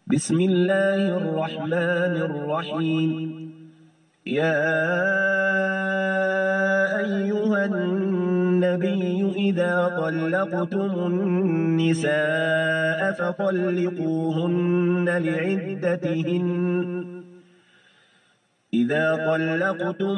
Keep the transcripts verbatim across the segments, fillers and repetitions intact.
بسم الله الرحمن الرحيم. يا أيها النبي إذا طلقتم النساء فطلقوهن لعدتهن إذا طلقتم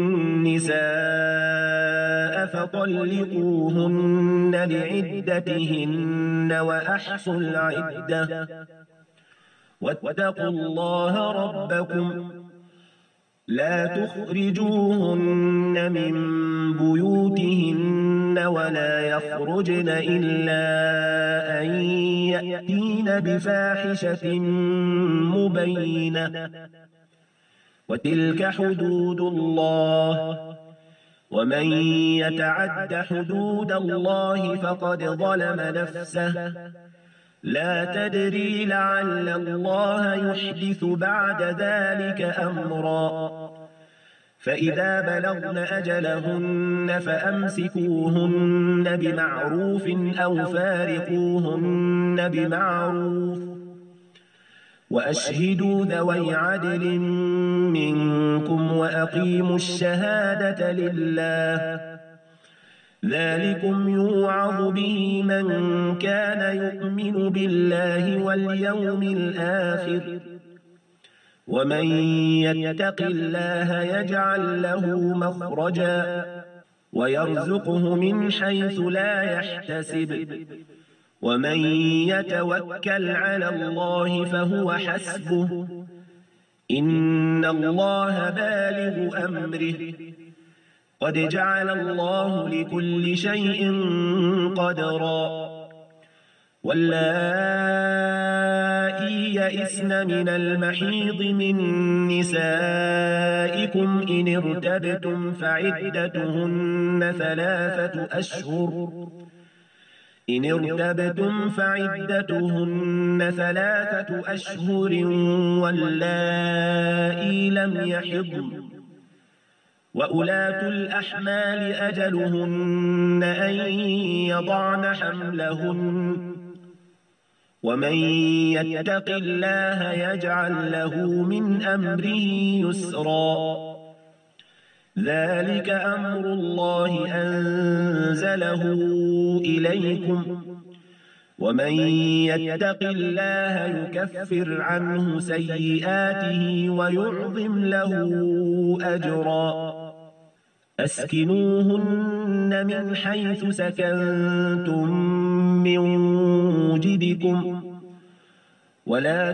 النساء فطلقوهن لعدتهن وأحصوا العدة واتقوا الله ربكم لا تخرجوهن من بيوتهن ولا يخرجن إلا أن يأتين بفاحشة مبينة وتلك حدود الله ومن يتعد حدود الله فقد ظلم نفسه لا تدري لعل الله يحدث بعد ذلك أمرا فإذا بلغن أجلهن فأمسكوهن بمعروف أو فارقوهن بمعروف وأشهدوا ذوي عدل منكم وأقيموا الشهادة لله ذلكم يوعظ به من كان يؤمن بالله واليوم الآخر ومن يتق الله يجعل له مخرجا ويرزقه من حيث لا يحتسب ومن يتوكل على الله فهو حسبه إن الله بالغ أمره قد جعل الله لكل شيء قدرا واللائي يئسن من المحيض من نسائكم إن ارتبتم فعدتهن ثلاثة أشهر إن ارتبتم فعدتهن ثلاثة أشهر واللائي لم يحضن وأولاة الأحمال أجلهن أن يضعن حملهن ومن يتق الله يجعل له من أمره يسرا ذلك أمر الله أنزله إليكم ومن يتق الله يكفر عنه سيئاته ويعظم له أجرا أسكنوهن من حيث سكنتم من وجدكم ولا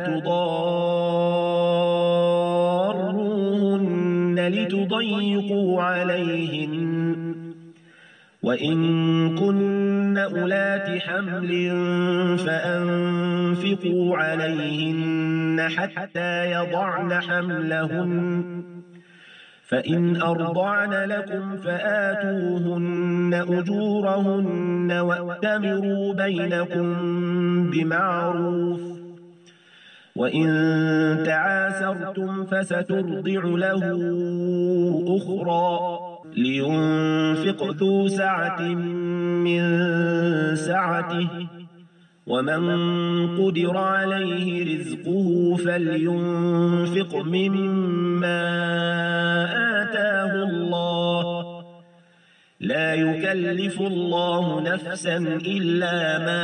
تضاروهن لتضيقوا عليهن وإن كن أولات حمل فأنفقوا عليهن حتى يضعن حملهن فإن أرضعن لكم فآتوهن أجورهن وأتمروا بينكم بمعروف وإن تعاسرتم فسترضع له أخرى لينفق ذو سعة من سعته ومن قدر عليه رزقه فلينفق مما آتاه الله لا يكلف الله نفسا إلا ما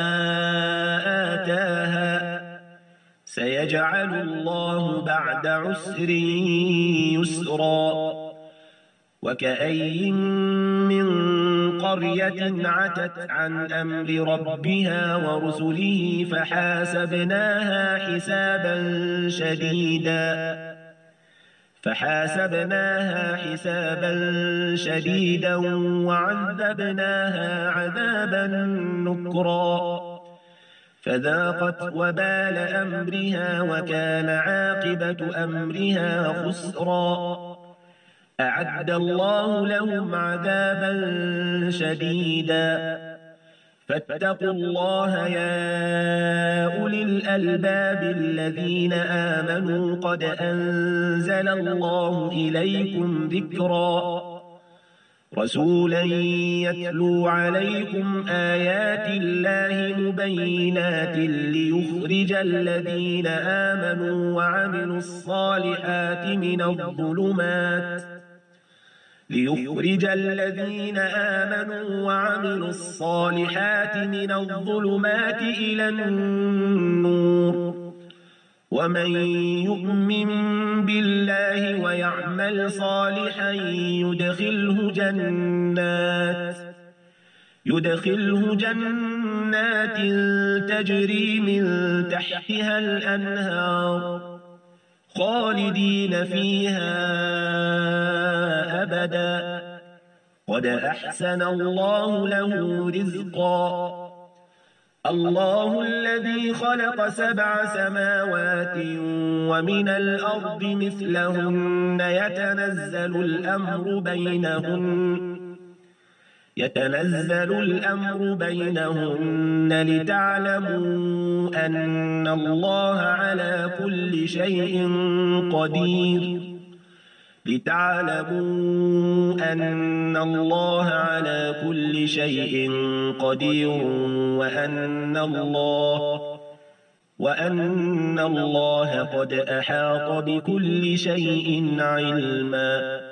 آتاها سيجعل الله بعد عسر يسرا وكأين من قرية عتت عن أمر ربها ورسله فحاسبناها حسابا شديدا فحاسبناها حسابا شديدا وعذبناها عذابا نكرا فذاقت وبال أمرها وكان عاقبة أمرها خسرا أعد الله لهم عذابا شديدا فاتقوا الله يا أولي الألباب الذين آمنوا قد أنزل الله إليكم ذكرا رسولا يتلو عليكم آيات الله مبينات ليخرج الذين آمنوا وعملوا الصالحات من الظلمات ليخرج الذين آمنوا وعملوا الصالحات من الظلمات إلى النور ومن يؤمن بالله ويعمل صالحا يدخله جنات يدخله جنات تجري من تحتها الأنهار خالدين فيها أبدا قد أحسن الله له رزقا الله الذي خلق سبع سماوات ومن الأرض مثلهن يتنزل الأمر بينهن يتنزل الأمر بينهن لتعلموا أن الله على كل شيء قدير لتعلموا أن الله على كل شيء قدير وأن الله وأن الله قد أحاط بكل شيء علما.